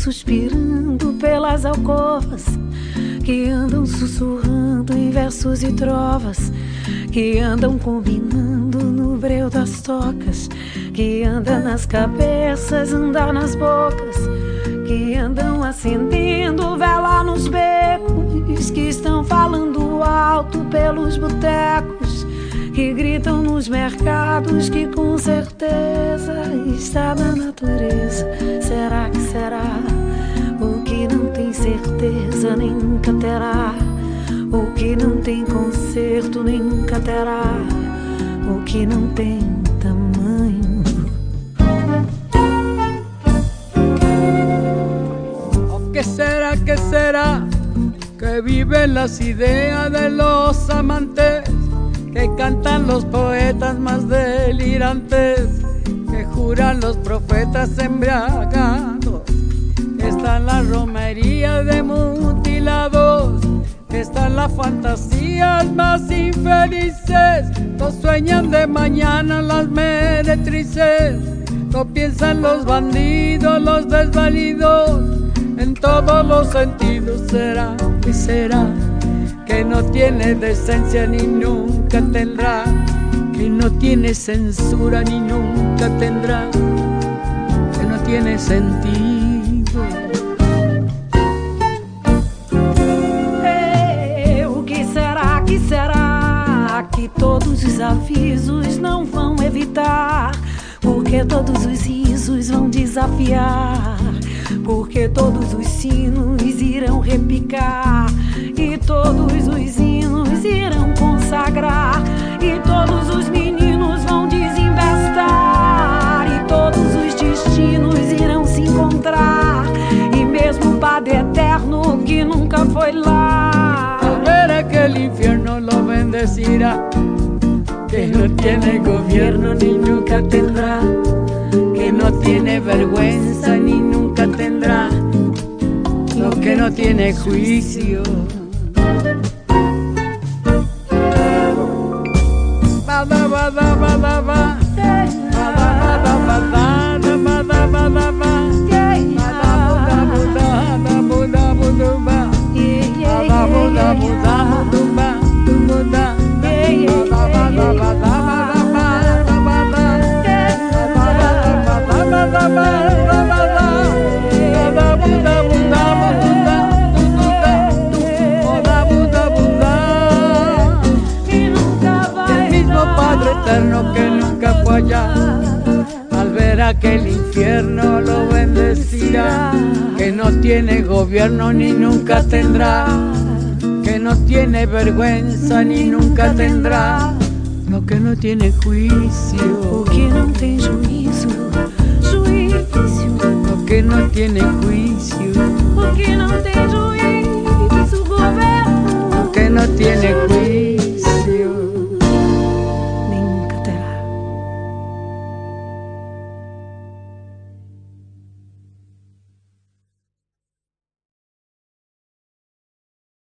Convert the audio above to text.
suspirando pelas alcovas, que andam sussurrando em versos e trovas, que andam combinando no breu das tocas, que anda nas cabeças, anda nas bocas, que andam acendendo vela nos becos, que estão falando alto pelos botecos, que gritam nos mercados, que com certeza está na natureza. Será que será? O que não tem certeza nem nunca terá. O que não tem conserto nem nunca terá. O que não tem tamanho. ¿O qué será, qué será? Que viven las ideas de los amantes, que cantan los poetas más delirantes, que juran los profetas embriagados, que están las romerías de mutilados, que están las fantasías más infelices. Todos sueñan de mañana las meretrices, no piensan los bandidos, los desvalidos, en todos los sentidos. ¿Será que será? Que no tiene decencia ni nunca tendrá, que no tiene censura ni nunca tendrá, que no tiene sentido. O que será, que será? Que todos os avisos não vão evitar, porque todos os risos vão desafiar, porque todos os sinos irão repicar, e todos os hinos irão consagrar, e todos os meninos vão desembestar, e todos os destinos irão se encontrar, e mesmo o Padre Eterno que nunca foi lá, al ver aquel infierno lo bendecirá, que no tiene gobierno ni nunca tendrá, que no tiene vergüenza ni nunca tendrá, lo que no tiene juicio. Bada bada bada ba, bada bada bada bada bada ba, bada buda buda buda ba, bada buda buda buda buda, bada bada bada bada bada. Eterno que nunca fue allá, al ver aquel infierno lo bendecirá, que no tiene gobierno ni nunca tendrá, que no tiene vergüenza ni nunca tendrá, lo que no tiene juicio, o que não tem juízo, juízo, lo que no tiene juicio.